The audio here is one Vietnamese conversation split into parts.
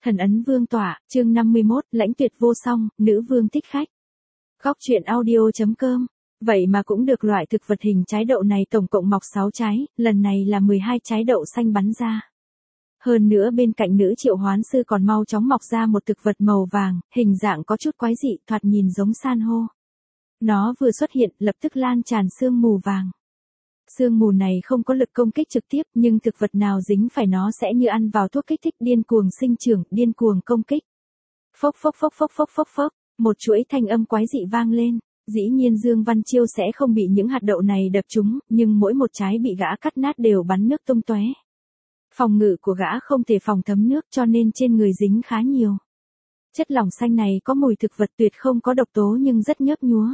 Thần ấn vương tỏa, chương 51, lãnh tuyệt vô song, nữ vương thích khách. Góc truyện audio.com. Vậy mà cũng được loại thực vật hình trái đậu này tổng cộng mọc 6 trái, lần này là 12 trái đậu xanh bắn ra. Hơn nữa bên cạnh nữ triệu hoán sư còn mau chóng mọc ra một thực vật màu vàng, hình dạng có chút quái dị, thoạt nhìn giống san hô. Nó vừa xuất hiện, lập tức lan tràn sương mù vàng. Sương mù này không có lực công kích trực tiếp, nhưng thực vật nào dính phải nó sẽ như ăn vào thuốc kích thích, điên cuồng sinh trưởng, điên cuồng công kích. Phốc phốc phốc phốc phốc phốc phốc, một chuỗi thanh âm quái dị vang lên. Dĩ nhiên Dương Văn Chiêu sẽ không bị những hạt đậu này đập trúng, nhưng mỗi một trái bị gã cắt nát đều bắn nước tung tóe. Phòng ngự của gã không thể phòng thấm nước, cho nên trên người dính khá nhiều. Chất lỏng xanh này có mùi thực vật tuyệt không có độc tố nhưng rất nhớp nhúa.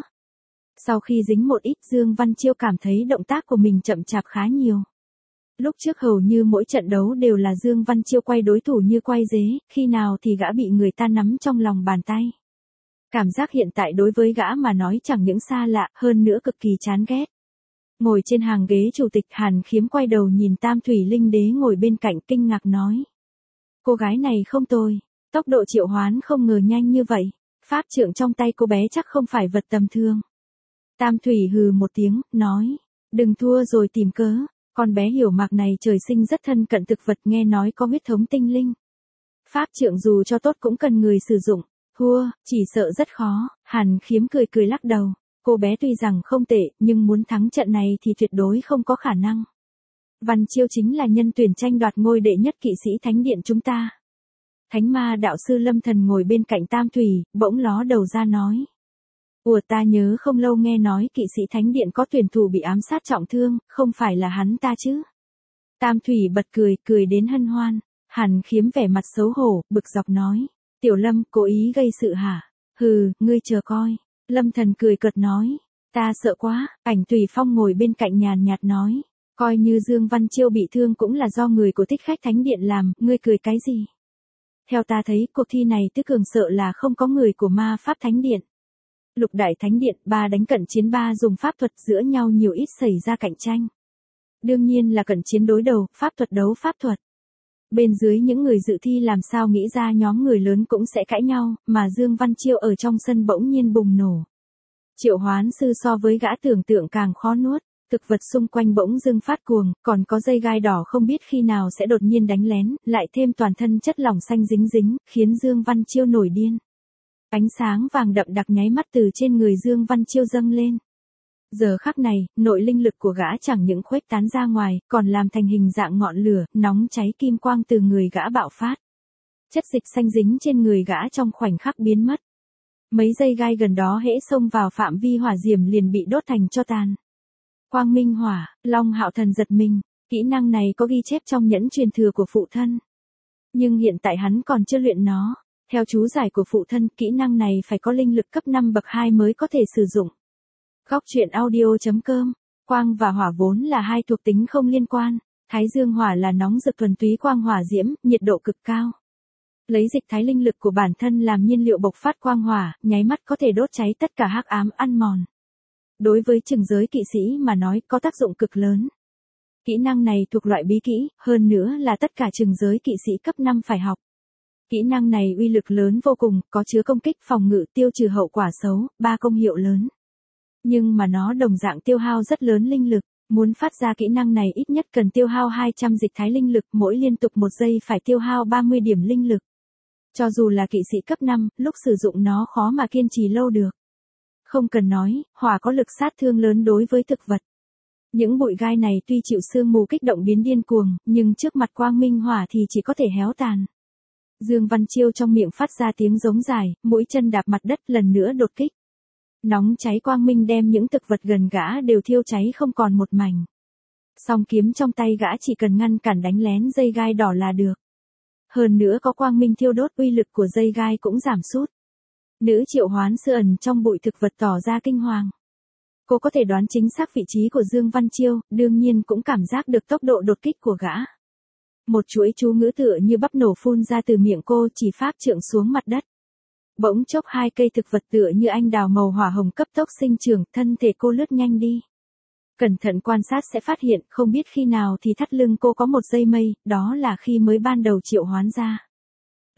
Sau khi dính một ít, Dương Văn Chiêu cảm thấy động tác của mình chậm chạp khá nhiều. Lúc trước hầu như mỗi trận đấu đều là Dương Văn Chiêu quay đối thủ như quay dế, khi nào thì gã bị người ta nắm trong lòng bàn tay. Cảm giác hiện tại đối với gã mà nói chẳng những xa lạ, hơn nữa cực kỳ chán ghét. Ngồi trên hàng ghế chủ tịch, Hàn Khiếm quay đầu nhìn Tam Thủy Linh Đế ngồi bên cạnh, kinh ngạc nói. Cô gái này không tồi, tốc độ triệu hoán không ngờ nhanh như vậy, pháp trượng trong tay cô bé chắc không phải vật tầm thường. Tam Thủy hừ một tiếng, nói, đừng thua rồi tìm cớ, con bé hiểu mạc này trời sinh rất thân cận thực vật, nghe nói có huyết thống tinh linh. Pháp trượng dù cho tốt cũng cần người sử dụng, thua, chỉ sợ rất khó. Hàn Khiếm cười cười lắc đầu, cô bé tuy rằng không tệ, nhưng muốn thắng trận này thì tuyệt đối không có khả năng. Văn Chiêu chính là nhân tuyển tranh đoạt ngôi đệ nhất kỵ sĩ thánh điện chúng ta. Thánh ma đạo sư Lâm Thần ngồi bên cạnh Tam Thủy, bỗng ló đầu ra nói. Ủa, ta nhớ không lâu nghe nói kỵ sĩ thánh điện có tuyển thủ bị ám sát trọng thương, không phải là hắn ta chứ? Tam Thủy bật cười, cười đến hân hoan. Hàn Khiếm vẻ mặt xấu hổ, bực dọc nói. Tiểu Lâm, cố ý gây sự hả? Hừ, ngươi chờ coi. Lâm Thần cười cợt nói. Ta sợ quá. Ảnh Thủy Phong ngồi bên cạnh nhàn nhạt nói. Coi như Dương Văn Chiêu bị thương cũng là do người của thích khách thánh điện làm, ngươi cười cái gì? Theo ta thấy, cuộc thi này Tứ Cường sợ là không có người của ma pháp thánh điện. Lục đại thánh điện, 3 đánh cận chiến 3 dùng pháp thuật, giữa nhau nhiều ít xảy ra cạnh tranh. Đương nhiên là cận chiến đối đầu, pháp thuật đấu pháp thuật. Bên dưới những người dự thi làm sao nghĩ ra nhóm người lớn cũng sẽ cãi nhau, mà Dương Văn Chiêu ở trong sân bỗng nhiên bùng nổ. Triệu hoán sư so với gã tưởng tượng càng khó nuốt, thực vật xung quanh bỗng dưng phát cuồng, còn có dây gai đỏ không biết khi nào sẽ đột nhiên đánh lén, lại thêm toàn thân chất lỏng xanh dính dính, khiến Dương Văn Chiêu nổi điên. Ánh sáng vàng đậm đặc nháy mắt từ trên người Dương Văn Chiêu dâng lên. Giờ khắc này, nội linh lực của gã chẳng những khuếch tán ra ngoài, còn làm thành hình dạng ngọn lửa, nóng cháy kim quang từ người gã bạo phát. Chất dịch xanh dính trên người gã trong khoảnh khắc biến mất. Mấy dây gai gần đó hễ xông vào phạm vi hỏa diệm liền bị đốt thành tro tàn. Quang minh hỏa, Long Hạo Thần giật mình, kỹ năng này có ghi chép trong nhẫn truyền thừa của phụ thân. Nhưng hiện tại hắn còn chưa luyện nó. Theo chú giải của phụ thân, kỹ năng này phải có linh lực cấp 5 bậc 2 mới có thể sử dụng. Góc truyện audio.com. Quang và hỏa vốn là hai thuộc tính không liên quan. Thái dương hỏa là nóng rực thuần túy quang hỏa diễm, nhiệt độ cực cao. Lấy dịch thái linh lực của bản thân làm nhiên liệu bộc phát quang hỏa, nháy mắt có thể đốt cháy tất cả hắc ám ăn mòn. Đối với chừng giới kỵ sĩ mà nói có tác dụng cực lớn. Kỹ năng này thuộc loại bí kỹ, hơn nữa là tất cả chừng giới kỵ sĩ cấp 5 phải học. Kỹ năng này uy lực lớn vô cùng, có chứa công kích, phòng ngự, tiêu trừ hậu quả xấu, 3 công hiệu lớn. Nhưng mà nó đồng dạng tiêu hao rất lớn linh lực, muốn phát ra kỹ năng này ít nhất cần tiêu hao 200 dịch thái linh lực, mỗi liên tục 1 giây phải tiêu hao 30 điểm linh lực. Cho dù là kỵ sĩ cấp 5, lúc sử dụng nó khó mà kiên trì lâu được. Không cần nói, hỏa có lực sát thương lớn đối với thực vật. Những bụi gai này tuy chịu sương mù kích động biến điên cuồng, nhưng trước mặt quang minh hỏa thì chỉ có thể héo tàn. Dương Văn Chiêu trong miệng phát ra tiếng giống dài, mũi chân đạp mặt đất lần nữa đột kích. Nóng cháy quang minh đem những thực vật gần gã đều thiêu cháy không còn một mảnh. Song kiếm trong tay gã chỉ cần ngăn cản đánh lén dây gai đỏ là được. Hơn nữa có quang minh thiêu đốt, uy lực của dây gai cũng giảm sút. Nữ triệu hoán sư ẩn trong bụi thực vật tỏ ra kinh hoàng. Cô có thể đoán chính xác vị trí của Dương Văn Chiêu, đương nhiên cũng cảm giác được tốc độ đột kích của gã. Một chuỗi chú ngữ tựa như bắp nổ phun ra từ miệng cô, chỉ pháp trượng xuống mặt đất. Bỗng chốc 2 cây thực vật tựa như anh đào màu hỏa hồng cấp tốc sinh trưởng, thân thể cô lướt nhanh đi. Cẩn thận quan sát sẽ phát hiện, không biết khi nào thì thắt lưng cô có một dây mây, đó là khi mới ban đầu triệu hoán ra.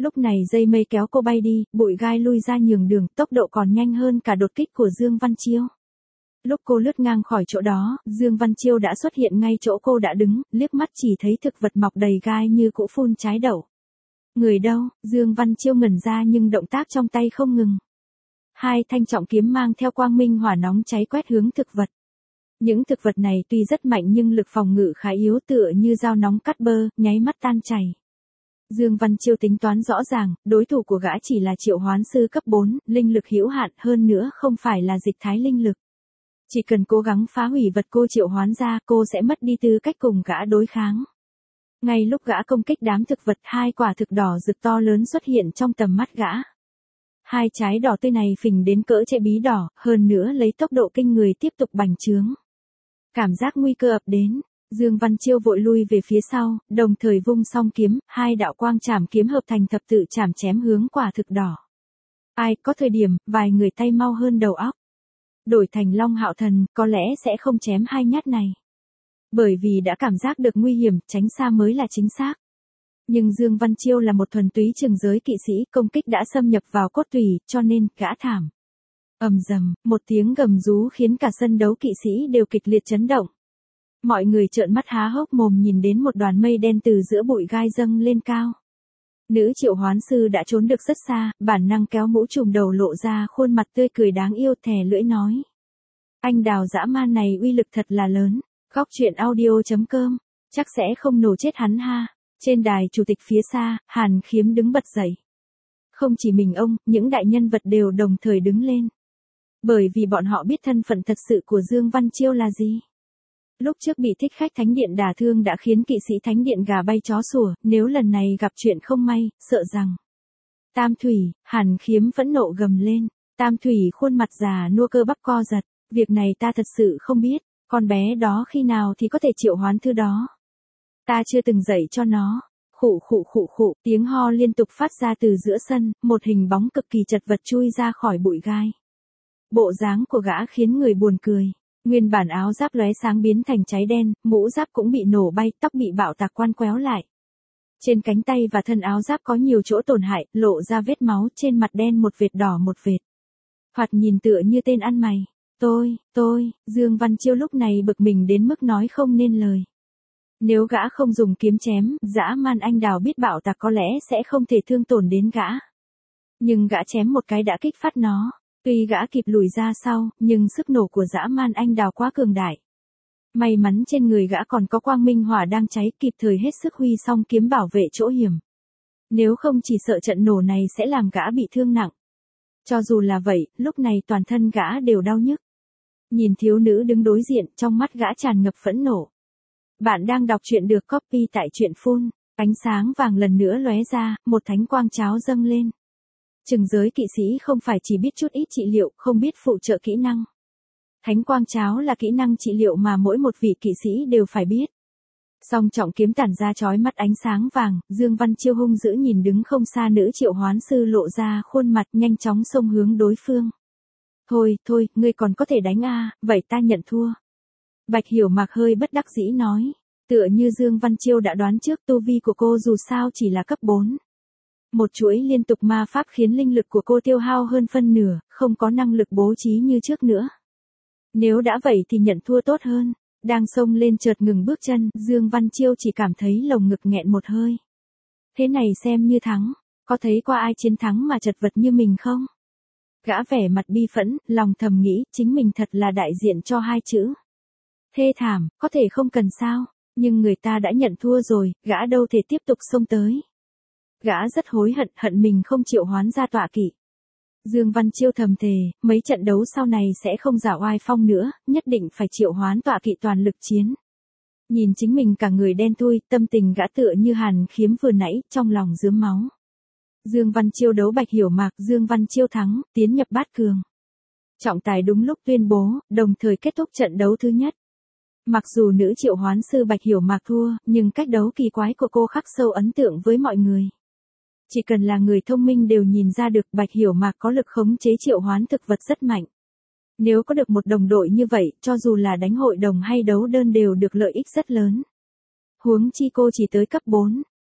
Lúc này dây mây kéo cô bay đi, bụi gai lui ra nhường đường, tốc độ còn nhanh hơn cả đột kích của Dương Văn Chiêu. Lúc cô lướt ngang khỏi chỗ đó, Dương Văn Chiêu đã xuất hiện ngay chỗ cô đã đứng, liếc mắt chỉ thấy thực vật mọc đầy gai như củ phun trái đậu. Người đâu? Dương Văn Chiêu ngẩn ra nhưng động tác trong tay không ngừng. Hai thanh trọng kiếm mang theo quang minh hỏa nóng cháy quét hướng thực vật. Những thực vật này tuy rất mạnh nhưng lực phòng ngự khá yếu, tựa như dao nóng cắt bơ, nháy mắt tan chảy. Dương Văn Chiêu tính toán rõ ràng, đối thủ của gã chỉ là triệu hoán sư cấp 4, linh lực hữu hạn, hơn nữa không phải là dịch thái linh lực. Chỉ cần cố gắng phá hủy vật cô triệu hoán ra, cô sẽ mất đi tư cách cùng gã đối kháng. Ngay lúc gã công kích đám thực vật, hai quả thực đỏ rực to lớn xuất hiện trong tầm mắt gã. Hai trái đỏ tươi này phình đến cỡ chệ bí đỏ, hơn nữa lấy tốc độ kinh người tiếp tục bành trướng. Cảm giác nguy cơ ập đến, Dương Văn Chiêu vội lui về phía sau, đồng thời vung song kiếm, hai đạo quang chảm kiếm hợp thành thập tự chảm chém hướng quả thực đỏ. Ai, có thời điểm, vài người tay mau hơn đầu óc. Đổi thành Long Hạo Thần, có lẽ sẽ không chém hai nhát này. Bởi vì đã cảm giác được nguy hiểm, tránh xa mới là chính xác. Nhưng Dương Văn Chiêu là một thuần túy trường giới kỵ sĩ, công kích đã xâm nhập vào cốt tủy, cho nên, gã thảm. Ầm dầm, một tiếng gầm rú khiến cả sân đấu kỵ sĩ đều kịch liệt chấn động. Mọi người trợn mắt há hốc mồm nhìn đến một đoàn mây đen từ giữa bụi gai dâng lên cao. Nữ triệu hoán sư đã trốn được rất xa, bản năng kéo mũ trùm đầu lộ ra khuôn mặt tươi cười đáng yêu, thè lưỡi nói. Anh đào dã man này uy lực thật là lớn. Góc truyện audio.com, chắc sẽ không nổ chết hắn ha. Trên đài chủ tịch phía xa, Hàn Khiếm đứng bật dậy. Không chỉ mình ông, những đại nhân vật đều đồng thời đứng lên. Bởi vì bọn họ biết thân phận thật sự của Dương Văn Chiêu là gì. Lúc trước bị thích khách thánh điện đả thương đã khiến kỵ sĩ thánh điện gà bay chó sủa, nếu lần này gặp chuyện không may, sợ rằng. Tam Thủy, Hàn Khiếm phẫn nộ gầm lên. Tam Thủy khuôn mặt già nua cơ bắp co giật. Việc này ta thật sự không biết, con bé đó khi nào thì có thể triệu hoán thứ đó. Ta chưa từng dạy cho nó. Khụ khụ khụ khụ, tiếng ho liên tục phát ra từ giữa sân, một hình bóng cực kỳ chật vật chui ra khỏi bụi gai. Bộ dáng của gã khiến người buồn cười. Nguyên bản áo giáp lóe sáng biến thành cháy đen, mũ giáp cũng bị nổ bay, tóc bị bạo tạc quan quéo lại. Trên cánh tay và thân áo giáp có nhiều chỗ tổn hại, lộ ra vết máu, trên mặt đen một vệt đỏ một vệt. Thoạt nhìn tựa như tên ăn mày. Dương Văn Chiêu lúc này bực mình đến mức nói không nên lời. Nếu gã không dùng kiếm chém, dã man anh đào biết bạo tạc có lẽ sẽ không thể thương tổn đến gã. Nhưng gã chém một cái đã kích phát nó. Tuy gã kịp lùi ra sau, nhưng sức nổ của dã man anh đào quá cường đại. May mắn trên người gã còn có quang minh hỏa đang cháy, kịp thời hết sức huy song kiếm bảo vệ chỗ hiểm. Nếu không chỉ sợ trận nổ này sẽ làm gã bị thương nặng. Cho dù là vậy, lúc này toàn thân gã đều đau nhức. Nhìn thiếu nữ đứng đối diện, trong mắt gã tràn ngập phẫn nộ. Bạn đang đọc truyện được copy tại truyện Full. Ánh sáng vàng lần nữa lóe ra, một thánh quang cháo dâng lên. Trừng giới kỵ sĩ không phải chỉ biết chút ít trị liệu, không biết phụ trợ kỹ năng. Thánh quang cháo là kỹ năng trị liệu mà mỗi một vị kỵ sĩ đều phải biết. Song trọng kiếm tản ra chói mắt ánh sáng vàng, Dương Văn Chiêu hung dữ nhìn đứng không xa nữ triệu hoán sư lộ ra khuôn mặt nhanh chóng xông hướng đối phương. Thôi, ngươi còn có thể đánh à, vậy ta nhận thua. Bạch Hiểu Mạc hơi bất đắc dĩ nói. Tựa như Dương Văn Chiêu đã đoán trước, tu vi của cô dù sao chỉ là cấp 4. Một chuỗi liên tục ma pháp khiến linh lực của cô tiêu hao hơn phân nửa, không có năng lực bố trí như trước nữa. Nếu đã vậy thì nhận thua tốt hơn. Đang xông lên chợt ngừng bước chân, Dương Văn Chiêu chỉ cảm thấy lồng ngực nghẹn một hơi. Thế này xem như thắng, có thấy qua ai chiến thắng mà chật vật như mình không? Gã vẻ mặt bi phẫn, lòng thầm nghĩ, chính mình thật là đại diện cho hai chữ. Thê thảm, có thể không cần sao, nhưng người ta đã nhận thua rồi, gã đâu thể tiếp tục xông tới. Gã rất hối hận mình không triệu hoán ra tọa kỵ. Dương Văn Chiêu thầm thề, mấy trận đấu sau này sẽ không giả oai phong nữa, nhất định phải triệu hoán tọa kỵ toàn lực chiến. Nhìn chính mình cả người đen thui, tâm tình gã tựa như Hàn Khiếm vừa nãy, trong lòng rướm máu. Dương Văn Chiêu đấu Bạch Hiểu Mạc, Dương Văn Chiêu thắng, tiến nhập bát cường. Trọng tài đúng lúc tuyên bố, đồng thời kết thúc trận đấu thứ nhất. Mặc dù nữ triệu hoán sư Bạch Hiểu Mạc thua, nhưng cách đấu kỳ quái của cô khắc sâu ấn tượng với mọi người. Chỉ cần là người thông minh đều nhìn ra được Bạch Hiểu Mạc có lực khống chế triệu hoán thực vật rất mạnh. Nếu có được một đồng đội như vậy, cho dù là đánh hội đồng hay đấu đơn đều được lợi ích rất lớn. Huống chi cô chỉ tới cấp 4,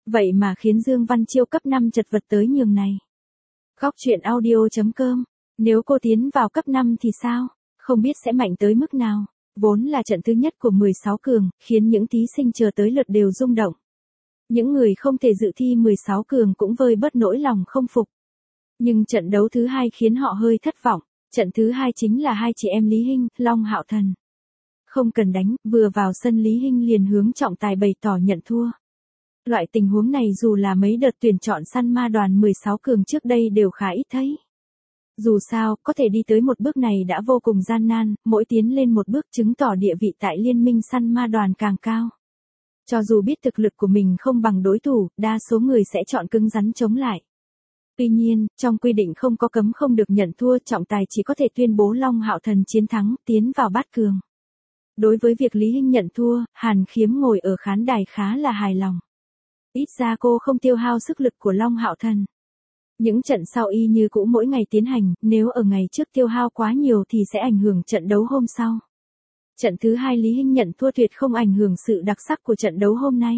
Vậy mà khiến Dương Văn Chiêu cấp 5 chật vật tới nhường này. Góc truyện audio.com. Nếu cô tiến vào cấp 5 thì sao? Không biết sẽ mạnh tới mức nào. Vốn là trận thứ nhất của 16 cường, khiến những thí sinh chờ tới lượt đều rung động. Những người không thể dự thi 16 cường cũng vơi bớt nỗi lòng không phục. Nhưng trận đấu thứ hai khiến họ hơi thất vọng. Trận thứ hai chính là hai chị em Lý Hinh, Long Hạo Thần. Không cần đánh, vừa vào sân Lý Hinh liền hướng trọng tài bày tỏ nhận thua. Loại tình huống này dù là mấy đợt tuyển chọn săn ma đoàn 16 cường trước đây đều khá ít thấy. Dù sao, có thể đi tới một bước này đã vô cùng gian nan, mỗi tiến lên một bước chứng tỏ địa vị tại liên minh săn ma đoàn càng cao. Cho dù biết thực lực của mình không bằng đối thủ, đa số người sẽ chọn cứng rắn chống lại. Tuy nhiên, trong quy định không có cấm không được nhận thua, trọng tài chỉ có thể tuyên bố Long Hạo Thần chiến thắng, tiến vào bát cường. Đối với việc Lý Hinh nhận thua, Hàn Khiếm ngồi ở khán đài khá là hài lòng. Ít ra cô không tiêu hao sức lực của Long Hạo Thần. Những trận sau y như cũ mỗi ngày tiến hành, nếu ở ngày trước tiêu hao quá nhiều thì sẽ ảnh hưởng trận đấu hôm sau. Trận thứ hai Lý Hinh nhận thua tuyệt không ảnh hưởng sự đặc sắc của trận đấu hôm nay.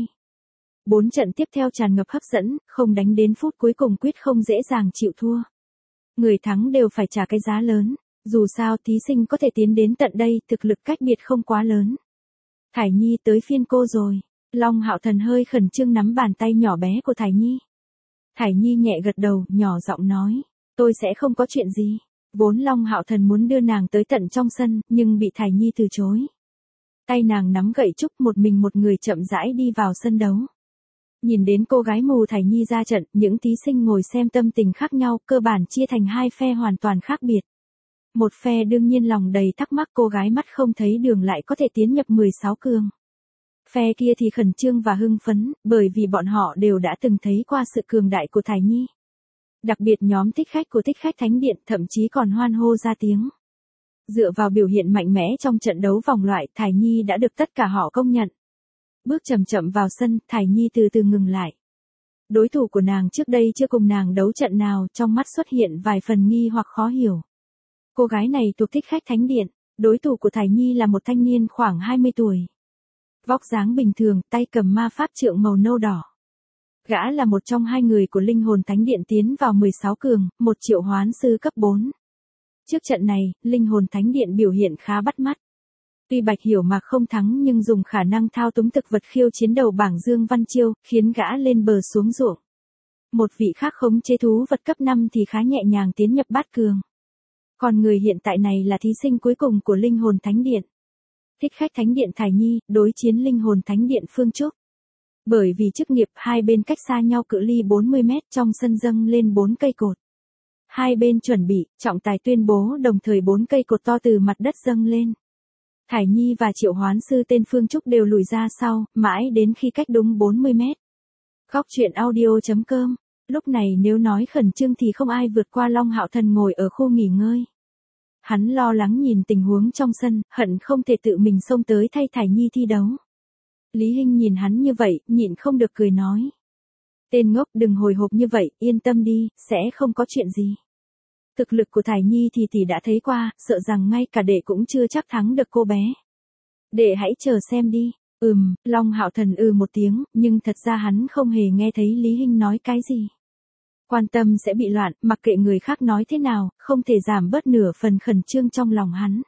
4 trận tiếp theo tràn ngập hấp dẫn, không đánh đến phút cuối cùng quyết không dễ dàng chịu thua. Người thắng đều phải trả cái giá lớn, dù sao thí sinh có thể tiến đến tận đây, thực lực cách biệt không quá lớn. Thải Nhi tới phiên cô rồi. Long Hạo Thần hơi khẩn trương nắm bàn tay nhỏ bé của Thải Nhi. Thải Nhi nhẹ gật đầu, nhỏ giọng nói, tôi sẽ không có chuyện gì. Vốn Long Hạo Thần muốn đưa nàng tới tận trong sân, nhưng bị Thải Nhi từ chối. Tay nàng nắm gậy trúc một mình một người chậm rãi đi vào sân đấu. Nhìn đến cô gái mù Thải Nhi ra trận, những thí sinh ngồi xem tâm tình khác nhau, cơ bản chia thành hai phe hoàn toàn khác biệt. Một phe đương nhiên lòng đầy thắc mắc cô gái mắt không thấy đường lại có thể tiến nhập 16 cường. Phe kia thì khẩn trương và hưng phấn, bởi vì bọn họ đều đã từng thấy qua sự cường đại của Thải Nhi. Đặc biệt nhóm thích khách của thích khách Thánh Điện thậm chí còn hoan hô ra tiếng. Dựa vào biểu hiện mạnh mẽ trong trận đấu vòng loại, Thải Nhi đã được tất cả họ công nhận. Bước chậm chậm vào sân, Thải Nhi từ từ ngừng lại. Đối thủ của nàng trước đây chưa cùng nàng đấu trận nào, trong mắt xuất hiện vài phần nghi hoặc khó hiểu. Cô gái này thuộc thích khách Thánh Điện, đối thủ của Thải Nhi là một thanh niên khoảng 20 tuổi. Vóc dáng bình thường, tay cầm ma pháp trượng màu nâu đỏ. Gã là một trong hai người của linh hồn Thánh Điện tiến vào 16 cường, một triệu hoán sư cấp 4. Trước trận này, linh hồn Thánh Điện biểu hiện khá bắt mắt. Tuy Bạch Hiểu Mạc không thắng nhưng dùng khả năng thao túng thực vật khiêu chiến đầu bảng Dương Văn Chiêu, khiến gã lên bờ xuống ruộng. Một vị khác khống chế thú vật cấp 5 thì khá nhẹ nhàng tiến nhập bát cường. Còn người hiện tại này là thí sinh cuối cùng của linh hồn Thánh Điện. Thích khách Thánh Điện Thải Nhi, đối chiến linh hồn Thánh Điện Phương Trúc. Bởi vì chức nghiệp hai bên cách xa nhau cự ly 40 mét, trong sân dâng lên 4 cây cột. Hai bên chuẩn bị, trọng tài tuyên bố đồng thời 4 cây cột to từ mặt đất dâng lên. Thải Nhi và triệu hoán sư tên Phương Trúc đều lùi ra sau, mãi đến khi cách đúng 40 mét. Góc truyện audio.com. Lúc này nếu nói khẩn trương thì không ai vượt qua Long Hạo Thần ngồi ở khu nghỉ ngơi. Hắn lo lắng nhìn tình huống trong sân, hận không thể tự mình xông tới thay Thải Nhi thi đấu. Lý Hinh nhìn hắn như vậy, nhịn không được cười nói. Tên ngốc đừng hồi hộp như vậy, yên tâm đi, sẽ không có chuyện gì. Thực lực của Thải Nhi thì tỷ đã thấy qua, sợ rằng ngay cả đệ cũng chưa chắc thắng được cô bé. Đệ hãy chờ xem đi. Long Hạo Thần một tiếng, nhưng thật ra hắn không hề nghe thấy Lý Hinh nói cái gì. Quan tâm sẽ bị loạn, mặc kệ người khác nói thế nào, không thể giảm bớt nửa phần khẩn trương trong lòng hắn.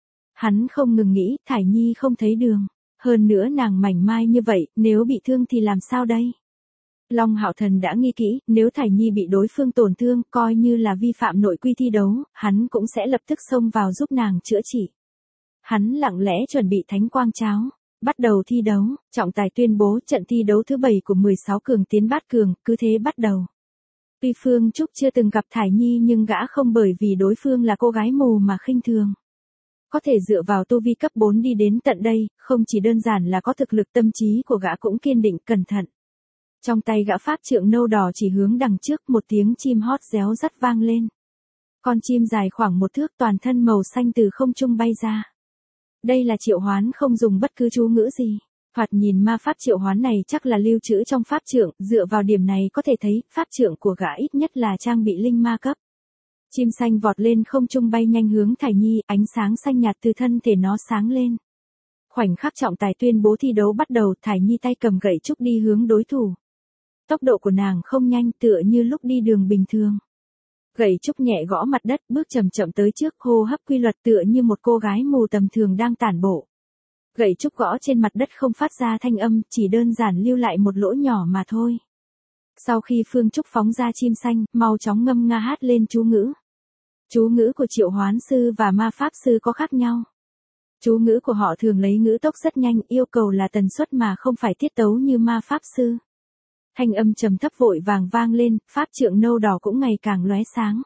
Hắn không ngừng nghĩ, Thải Nhi không thấy đường. Hơn nữa nàng mảnh mai như vậy, nếu bị thương thì làm sao đây? Long Hạo Thần đã nghĩ kỹ, nếu Thải Nhi bị đối phương tổn thương, coi như là vi phạm nội quy thi đấu, hắn cũng sẽ lập tức xông vào giúp nàng chữa trị. Hắn lặng lẽ chuẩn bị thánh quang cháo. Bắt đầu thi đấu, trọng tài tuyên bố trận thi đấu thứ 7 của 16 cường tiến bát cường, cứ thế bắt đầu. Tuy Phương Trúc chưa từng gặp Thải Nhi nhưng gã không bởi vì đối phương là cô gái mù mà khinh thường. Có thể dựa vào tu vi cấp 4 đi đến tận đây, không chỉ đơn giản là có thực lực, tâm trí của gã cũng kiên định, cẩn thận. Trong tay gã pháp trượng nâu đỏ chỉ hướng đằng trước, một tiếng chim hót réo rắt vang lên. Con chim dài khoảng 1 thước toàn thân màu xanh từ không trung bay ra. Đây là triệu hoán không dùng bất cứ chú ngữ gì. Thoạt nhìn ma pháp triệu hoán này chắc là lưu trữ trong pháp trượng, dựa vào điểm này có thể thấy, pháp trượng của gã ít nhất là trang bị linh ma cấp. Chim xanh vọt lên không trung bay nhanh hướng Thải Nhi, ánh sáng xanh nhạt từ thân thể nó sáng lên. Khoảnh khắc trọng tài tuyên bố thi đấu bắt đầu, Thải Nhi tay cầm gậy trúc đi hướng đối thủ. Tốc độ của nàng không nhanh, tựa như lúc đi đường bình thường. Gậy trúc nhẹ gõ mặt đất, bước chậm chậm tới trước, hô hấp quy luật tựa như một cô gái mù tầm thường đang tản bộ. Gậy trúc gõ trên mặt đất không phát ra thanh âm, chỉ đơn giản lưu lại một lỗ nhỏ mà thôi. Sau khi Phương Trúc phóng ra chim xanh, mau chóng ngâm nga hát lên chú ngữ. Chú ngữ của triệu hoán sư và ma pháp sư có khác nhau. Chú ngữ của họ thường lấy ngữ tốc rất nhanh, yêu cầu là tần suất mà không phải tiết tấu như ma pháp sư. Thanh âm trầm thấp vội vàng vang lên, pháp trượng nâu đỏ cũng ngày càng lóe sáng.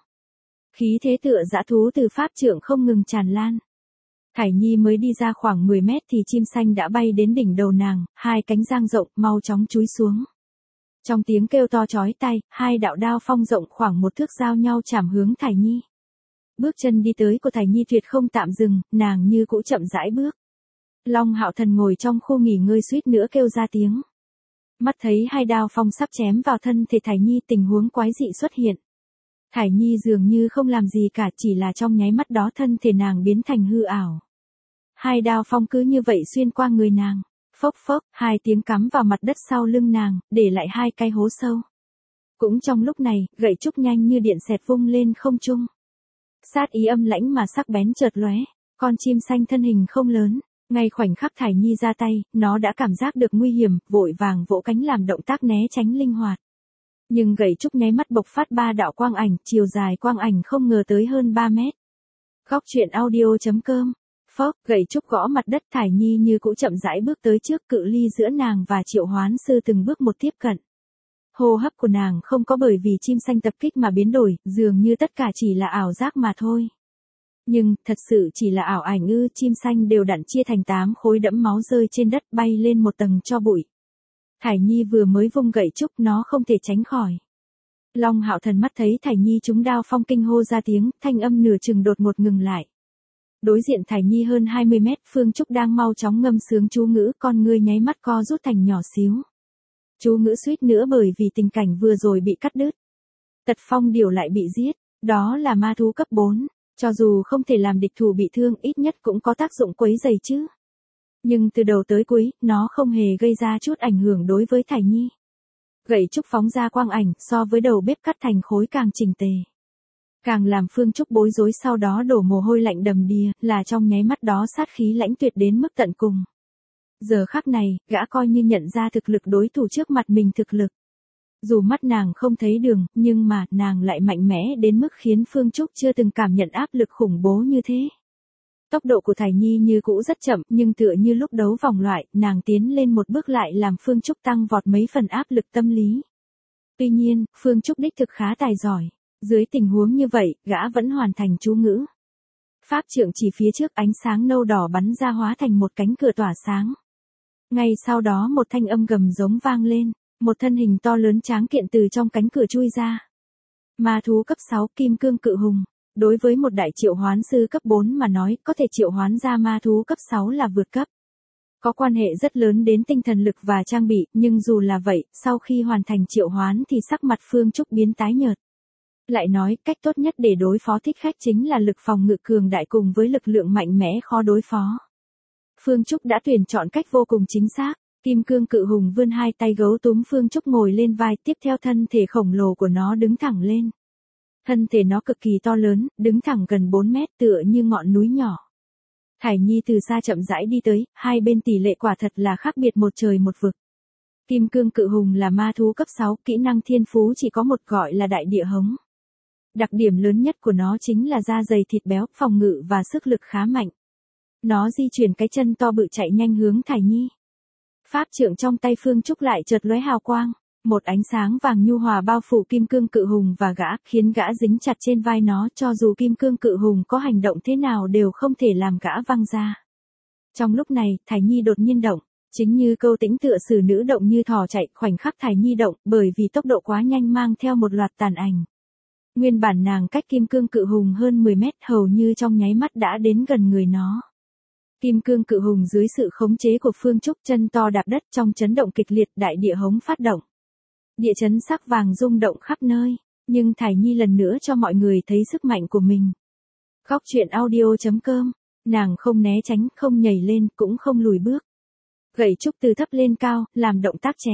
Khí thế tựa dã thú từ pháp trượng không ngừng tràn lan. Thải Nhi mới đi ra khoảng 10 mét thì chim xanh đã bay đến đỉnh đầu nàng, hai cánh dang rộng, mau chóng chúi xuống. Trong tiếng kêu to chói tai, hai đạo đao phong rộng khoảng một thước giao nhau chạm hướng Thải Nhi. Bước chân đi tới của Thải Nhi tuyệt không tạm dừng, nàng như cũ chậm rãi bước. Long Hạo Thần ngồi trong khu nghỉ ngơi suýt nữa kêu ra tiếng. Mắt thấy hai đao phong sắp chém vào thân thể Thải Nhi, tình huống quái dị xuất hiện. Thải Nhi dường như không làm gì cả, chỉ là trong nháy mắt đó thân thể nàng biến thành hư ảo. Hai đao phong cứ như vậy xuyên qua người nàng. Phốc phốc, hai tiếng cắm vào mặt đất sau lưng nàng, để lại hai cái hố sâu. Cũng trong lúc này, gậy trúc nhanh như điện xẹt vung lên không trung. Sát ý âm lãnh mà sắc bén chợt lóe, con chim xanh thân hình không lớn, ngay khoảnh khắc Thải Nhi ra tay, nó đã cảm giác được nguy hiểm, vội vàng vỗ cánh làm động tác né tránh linh hoạt. Nhưng gậy trúc nháy mắt bộc phát ba đạo quang ảnh, chiều dài quang ảnh không ngờ tới hơn 3 mét. Góc truyện audio.com. Phốc, gậy trúc gõ mặt đất, Thải Nhi như cũ chậm rãi bước tới trước, cự ly giữa nàng và triệu hoán sư từng bước một tiếp cận. Hô hấp của nàng không có bởi vì chim xanh tập kích mà biến đổi, dường như tất cả chỉ là ảo giác mà thôi. Nhưng, thật sự chỉ là ảo ảnh ư? Chim xanh đều đặn chia thành 8 khối đẫm máu rơi trên đất, bay lên một tầng tro bụi. Thải Nhi vừa mới vung gậy trúc, nó không thể tránh khỏi. Long Hạo Thần mắt thấy Thải Nhi trúng đao phong kinh hô ra tiếng, thanh âm nửa chừng đột ngột ngừng lại. Đối diện Thải Nhi hơn 20 mét, Phương Trúc đang mau chóng ngâm sướng chú ngữ, con ngươi nháy mắt co rút thành nhỏ xíu. Chú ngữ suýt nữa bởi vì tình cảnh vừa rồi bị cắt đứt. Tật phong điểu lại bị giết, đó là ma thú cấp 4, cho dù không thể làm địch thủ bị thương, ít nhất cũng có tác dụng quấy rầy chứ. Nhưng từ đầu tới cuối, nó không hề gây ra chút ảnh hưởng đối với Thải Nhi. Gậy trúc phóng ra quang ảnh, so với đầu bếp cắt thành khối càng chỉnh tề. Càng làm Phương Trúc bối rối, sau đó đổ mồ hôi lạnh đầm đìa, là trong nháy mắt đó sát khí lãnh tuyệt đến mức tận cùng. Giờ khắc này, gã coi như nhận ra thực lực đối thủ trước mặt mình thực lực. Dù mắt nàng không thấy đường, nhưng mà, nàng lại mạnh mẽ đến mức khiến Phương Trúc chưa từng cảm nhận áp lực khủng bố như thế. Tốc độ của Thải Nhi như cũ rất chậm, nhưng tựa như lúc đấu vòng loại, nàng tiến lên một bước lại làm Phương Trúc tăng vọt mấy phần áp lực tâm lý. Tuy nhiên, Phương Trúc đích thực khá tài giỏi. Dưới tình huống như vậy, gã vẫn hoàn thành chú ngữ. Pháp trượng chỉ phía trước, ánh sáng nâu đỏ bắn ra hóa thành một cánh cửa tỏa sáng. Ngay sau đó một thanh âm gầm giống vang lên, một thân hình to lớn tráng kiện từ trong cánh cửa chui ra. Ma thú cấp 6 kim cương cự hùng. Đối với một đại triệu hoán sư cấp 4 mà nói, có thể triệu hoán ra ma thú cấp 6 là vượt cấp. Có quan hệ rất lớn đến tinh thần lực và trang bị, nhưng dù là vậy, sau khi hoàn thành triệu hoán thì sắc mặt Phương Trúc biến tái nhợt. Lại nói, cách tốt nhất để đối phó thích khách chính là lực phòng ngự cường đại cùng với lực lượng mạnh mẽ khó đối phó. Phương Trúc đã tuyển chọn cách vô cùng chính xác. Kim cương cự hùng vươn hai tay gấu túm Phương Trúc ngồi lên vai, tiếp theo thân thể khổng lồ của nó đứng thẳng lên. Thân thể nó cực kỳ to lớn, đứng thẳng gần 4 mét, tựa như ngọn núi nhỏ. Thải Nhi từ xa chậm rãi đi tới, hai bên tỷ lệ quả thật là khác biệt một trời một vực. Kim cương cự hùng là ma thú cấp 6, kỹ năng thiên phú chỉ có một, gọi là đại địa hống. Đặc điểm lớn nhất của nó chính là da dày thịt béo, phòng ngự và sức lực khá mạnh. Nó di chuyển cái chân to bự chạy nhanh hướng Thải Nhi. Pháp trượng trong tay Phương Trúc lại chợt lóe hào quang, một ánh sáng vàng nhu hòa bao phủ kim cương cự hùng và gã, khiến gã dính chặt trên vai nó, cho dù kim cương cự hùng có hành động thế nào đều không thể làm gã văng ra. Trong lúc này, Thải Nhi đột nhiên động, chính như câu tĩnh tựa sử nữ động như thỏ chạy, khoảnh khắc Thải Nhi động, bởi vì tốc độ quá nhanh mang theo một loạt tàn ảnh. Nguyên bản nàng cách kim cương cự hùng hơn 10 mét, hầu như trong nháy mắt đã đến gần người nó. Kim cương cự hùng dưới sự khống chế của Phương Trúc chân to đạp đất, trong chấn động kịch liệt, đại địa hống phát động. Địa chấn sắc vàng rung động khắp nơi, nhưng Thải Nhi lần nữa cho mọi người thấy sức mạnh của mình. Góc truyện audio.com, nàng không né tránh, không nhảy lên, cũng không lùi bước. Gậy trúc từ thấp lên cao, làm động tác chém.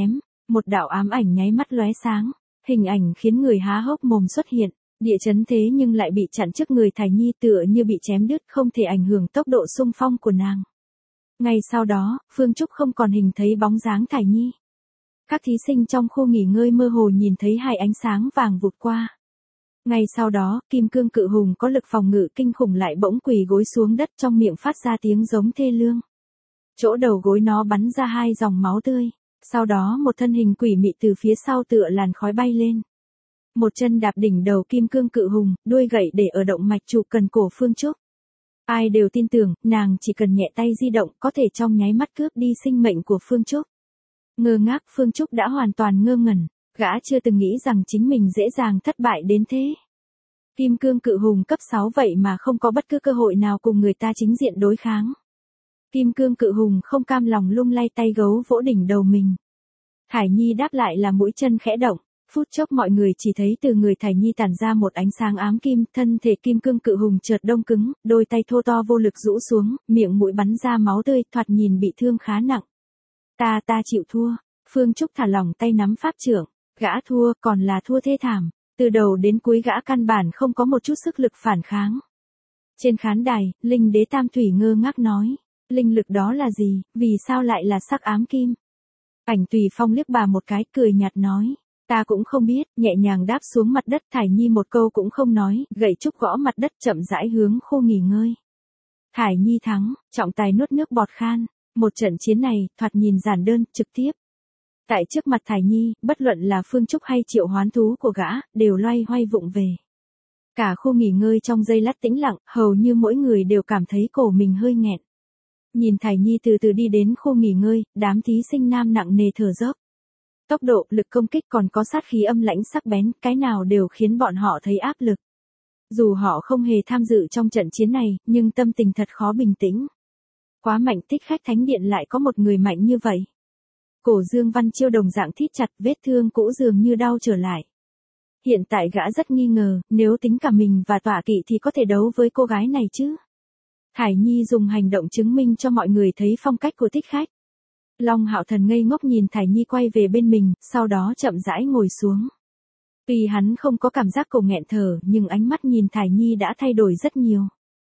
Một đạo ám ảnh nháy mắt lóe sáng, hình ảnh khiến người há hốc mồm xuất hiện, địa chấn thế nhưng lại bị chặn trước người Thải Nhi tựa như bị chém đứt không thể ảnh hưởng tốc độ xung phong của nàng. Ngay sau đó, Phương Trúc không còn hình thấy bóng dáng Thải Nhi. Các thí sinh trong khu nghỉ ngơi mơ hồ nhìn thấy hai ánh sáng vàng vụt qua. Ngay sau đó, kim cương cự hùng có lực phòng ngự kinh khủng lại bỗng quỳ gối xuống đất trong miệng phát ra tiếng giống thê lương. Chỗ đầu gối nó bắn ra hai dòng máu tươi, sau đó một thân hình quỷ mị từ phía sau tựa làn khói bay lên. Một chân đạp đỉnh đầu kim cương cự hùng, đuôi gậy để ở động mạch trụ cần cổ Phương Trúc. Ai đều tin tưởng, nàng chỉ cần nhẹ tay di động có thể trong nháy mắt cướp đi sinh mệnh của Phương Trúc. Ngơ ngác Phương Trúc đã hoàn toàn ngơ ngẩn, gã chưa từng nghĩ rằng chính mình dễ dàng thất bại đến thế. Kim cương cự hùng cấp 6 vậy mà không có bất cứ cơ hội nào cùng người ta chính diện đối kháng. Kim cương cự hùng không cam lòng lung lay tay gấu vỗ đỉnh đầu mình. Thải Nhi đáp lại là mũi chân khẽ động, phút chốc mọi người chỉ thấy từ người Thải Nhi tản ra một ánh sáng ám kim, thân thể kim cương cự hùng chợt đông cứng, đôi tay thô to vô lực rũ xuống, miệng mũi bắn ra máu tươi, thoạt nhìn bị thương khá nặng. Ta chịu thua. Phương Trúc thả lỏng tay nắm pháp trượng, gã thua còn là thua thê thảm, từ đầu đến cuối gã căn bản không có một chút sức lực phản kháng. Trên khán đài, Linh Đế Tam Thủy ngơ ngác nói, linh lực đó là gì, vì sao lại là sắc ám kim? Ảnh Tùy Phong liếc bà một cái cười nhạt nói, ta cũng không biết, nhẹ nhàng đáp xuống mặt đất. Thải Nhi một câu cũng không nói, gậy trúc gõ mặt đất chậm rãi hướng khu nghỉ ngơi. Thải Nhi thắng, trọng tài nuốt nước bọt khan, một trận chiến này, thoạt nhìn giản đơn, trực tiếp. Tại trước mặt Thải Nhi, bất luận là Phương Trúc hay triệu hoán thú của gã, đều loay hoay vụng về. Cả khu nghỉ ngơi trong giây lát tĩnh lặng, hầu như mỗi người đều cảm thấy cổ mình hơi nghẹn. Nhìn Thải Nhi từ từ đi đến khu nghỉ ngơi, đám thí sinh nam nặng nề thở dốc. Tốc độ, lực công kích còn có sát khí âm lãnh sắc bén, cái nào đều khiến bọn họ thấy áp lực. Dù họ không hề tham dự trong trận chiến này, nhưng tâm tình thật khó bình tĩnh. Quá mạnh, Thích Khách Thánh Điện lại có một người mạnh như vậy. Cổ Dương Văn Chiêu đồng dạng thít chặt, vết thương cũ dường như đau trở lại. Hiện tại gã rất nghi ngờ, nếu tính cả mình và tọa kỵ thì có thể đấu với cô gái này chứ. Thải Nhi dùng hành động chứng minh cho mọi người thấy phong cách của Thích Khách. Long Hạo Thần ngây ngốc nhìn Thải Nhi quay về bên mình, sau đó chậm rãi ngồi xuống. Tuy hắn không có cảm giác cổ nghẹn thở, nhưng ánh mắt nhìn Thải Nhi đã thay đổi rất nhiều.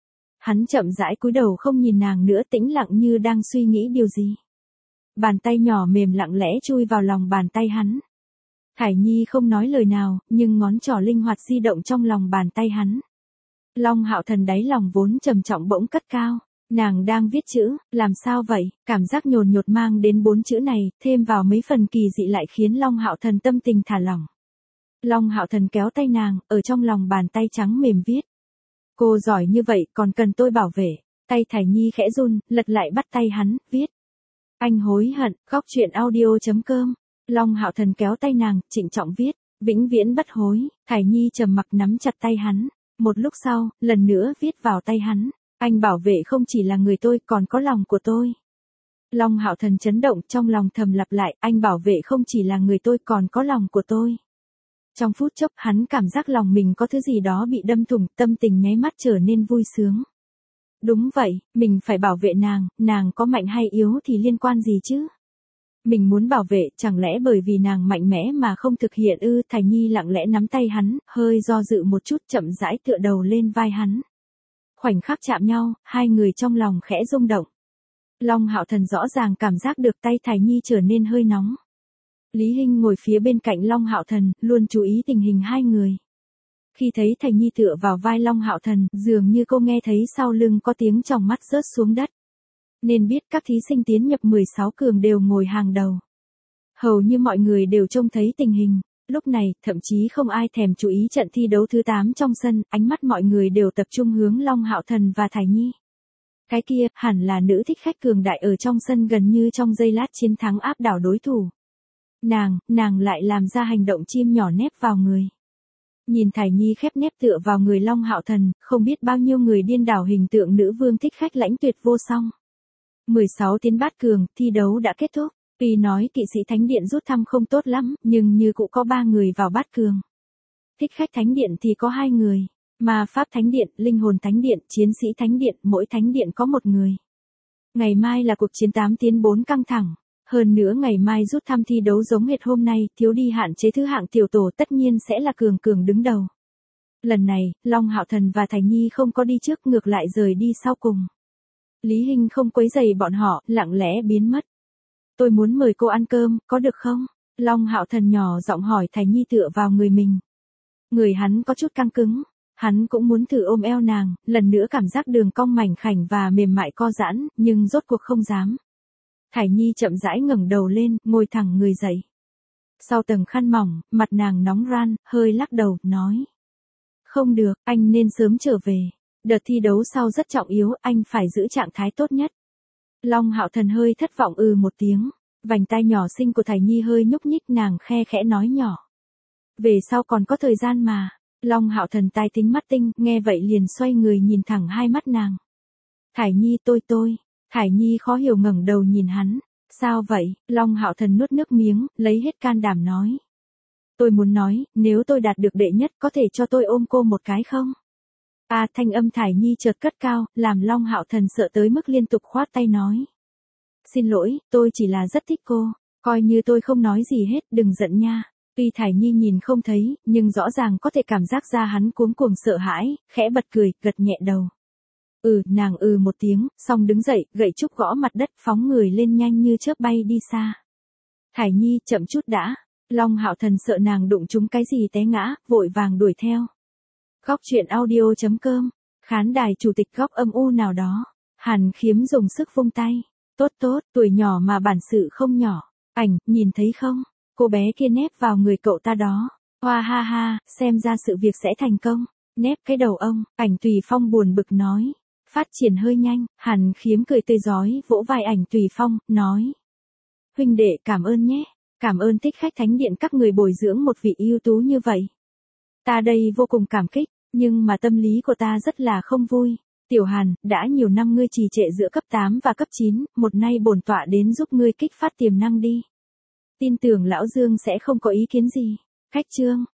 Hắn chậm rãi cúi đầu không nhìn nàng nữa, tĩnh lặng như đang suy nghĩ điều gì. Bàn tay nhỏ mềm lặng lẽ chui vào lòng bàn tay hắn. Thải Nhi không nói lời nào, nhưng ngón trỏ linh hoạt di động trong lòng bàn tay hắn. Long Hạo Thần đáy lòng vốn trầm trọng bỗng cất cao. Nàng đang viết chữ, làm sao vậy? Cảm giác nhồn nhột mang đến 4 chữ này, thêm vào mấy phần kỳ dị lại khiến Long Hạo Thần tâm tình thả lỏng. Long Hạo Thần kéo tay nàng, ở trong lòng bàn tay trắng mềm viết. Cô giỏi như vậy, còn cần tôi bảo vệ. Tay Thải Nhi khẽ run, lật lại bắt tay hắn, viết. Anh hối hận, góc truyện audio.com. Long Hạo Thần kéo tay nàng, trịnh trọng viết. Vĩnh viễn bất hối. Thải Nhi trầm mặc nắm chặt tay hắn. Một lúc sau, lần nữa viết vào tay hắn. Anh bảo vệ không chỉ là người tôi, còn có lòng của tôi. Long Hạo Thần chấn động, trong lòng thầm lặp lại, anh bảo vệ không chỉ là người tôi, còn có lòng của tôi. Trong phút chốc hắn cảm giác lòng mình có thứ gì đó bị đâm thủng, tâm tình nháy mắt trở nên vui sướng. Đúng vậy, mình phải bảo vệ nàng có mạnh hay yếu thì liên quan gì chứ? Mình muốn bảo vệ, chẳng lẽ bởi vì nàng mạnh mẽ mà không thực hiện ư? Thải Nhi lặng lẽ nắm tay hắn, hơi do dự một chút, chậm rãi tựa đầu lên vai hắn. Khoảnh khắc chạm nhau, hai người trong lòng khẽ rung động. Long Hạo Thần rõ ràng cảm giác được tay Thải Nhi trở nên hơi nóng. Lý Hinh ngồi phía bên cạnh Long Hạo Thần, luôn chú ý tình hình hai người. Khi thấy Thải Nhi tựa vào vai Long Hạo Thần, dường như cô nghe thấy sau lưng có tiếng tròng mắt rớt xuống đất. Nên biết các thí sinh tiến nhập 16 cường đều ngồi hàng đầu. Hầu như mọi người đều trông thấy tình hình. Lúc này, thậm chí không ai thèm chú ý trận thi đấu thứ 8 trong sân, ánh mắt mọi người đều tập trung hướng Long Hạo Thần và Thải Nhi. Cái kia, hẳn là nữ thích khách cường đại ở trong sân gần như trong giây lát chiến thắng áp đảo đối thủ. Nàng lại làm ra hành động chim nhỏ nép vào người. Nhìn Thải Nhi khép nép tựa vào người Long Hạo Thần, không biết bao nhiêu người điên đảo hình tượng nữ vương thích khách lãnh tuyệt vô song. 16 tiến bát cường, thi đấu đã kết thúc. Tuy nói kỵ sĩ Thánh Điện rút thăm không tốt lắm, nhưng như cũng có 3 người vào bát cường. Thích khách Thánh Điện thì có 2 người. Ma Pháp Thánh Điện, Linh Hồn Thánh Điện, Chiến sĩ Thánh Điện, mỗi Thánh Điện có 1 người. Ngày mai là cuộc chiến 8 tiến 4 căng thẳng. Hơn nữa ngày mai rút thăm thi đấu giống hệt hôm nay, thiếu đi hạn chế thứ hạng tiểu tổ tất nhiên sẽ là cường cường đứng đầu. Lần này, Long Hạo Thần và Thải Nhi không có đi trước, ngược lại rời đi sau cùng. Lý Hinh không quấy rầy bọn họ, lặng lẽ biến mất. Tôi muốn mời cô ăn cơm, có được không? Long Hạo Thần nhỏ giọng hỏi Thải Nhi tựa vào người mình. Người hắn có chút căng cứng. Hắn cũng muốn thử ôm eo nàng, lần nữa cảm giác đường cong mảnh khảnh và mềm mại co giãn, nhưng rốt cuộc không dám. Thải Nhi chậm rãi ngẩng đầu lên, ngồi thẳng người dậy. Sau tầng khăn mỏng, mặt nàng nóng ran, hơi lắc đầu, nói. Không được, anh nên sớm trở về. Đợt thi đấu sau rất trọng yếu, anh phải giữ trạng thái tốt nhất. Long Hạo Thần hơi thất vọng một tiếng. Vành tai nhỏ xinh của Thải Nhi hơi nhúc nhích, nàng khe khẽ nói nhỏ. Về sau còn có thời gian mà. Long Hạo Thần tai tính mắt tinh, nghe vậy liền xoay người nhìn thẳng hai mắt nàng. Thải Nhi tôi. Thải Nhi khó hiểu ngẩng đầu nhìn hắn. Sao vậy? Long Hạo Thần nuốt nước miếng, lấy hết can đảm nói. Tôi muốn nói, nếu tôi đạt được đệ nhất có thể cho tôi ôm cô một cái không? Thanh âm Thải Nhi chợt cất cao, làm Long Hạo Thần sợ tới mức liên tục khoát tay nói. Xin lỗi, tôi chỉ là rất thích cô, coi như tôi không nói gì hết, đừng giận nha. Tuy Thải Nhi nhìn không thấy, nhưng rõ ràng có thể cảm giác ra hắn cuống cuồng sợ hãi, khẽ bật cười, gật nhẹ đầu. Nàng một tiếng, xong đứng dậy, gậy trúc gõ mặt đất, phóng người lên nhanh như chớp bay đi xa. Thải Nhi, chậm chút đã. Long Hạo Thần sợ nàng đụng trúng cái gì té ngã, vội vàng đuổi theo. Góc truyện audio.com, khán đài chủ tịch góc âm u nào đó. Hàn Khiếm dùng sức vung tay. Tốt, tuổi nhỏ mà bản sự không nhỏ. Ảnh, nhìn thấy không? Cô bé kia nép vào người cậu ta đó. Hoa ha, xem ra sự việc sẽ thành công. Nép cái đầu ông, Ảnh Tùy Phong buồn bực nói. Phát triển hơi nhanh, Hàn Khiếm cười tươi rói, vỗ vai Ảnh Tùy Phong, nói. Huynh đệ cảm ơn nhé, cảm ơn Thích Khách Thánh Điện các người bồi dưỡng một vị ưu tú như vậy. Ta đây vô cùng cảm kích, nhưng mà tâm lý của ta rất là không vui. Tiểu Hàn, đã nhiều năm ngươi trì trệ giữa cấp 8 và cấp 9, một nay bổn tọa đến giúp ngươi kích phát tiềm năng đi. Tin tưởng lão Dương sẽ không có ý kiến gì. Khách chương.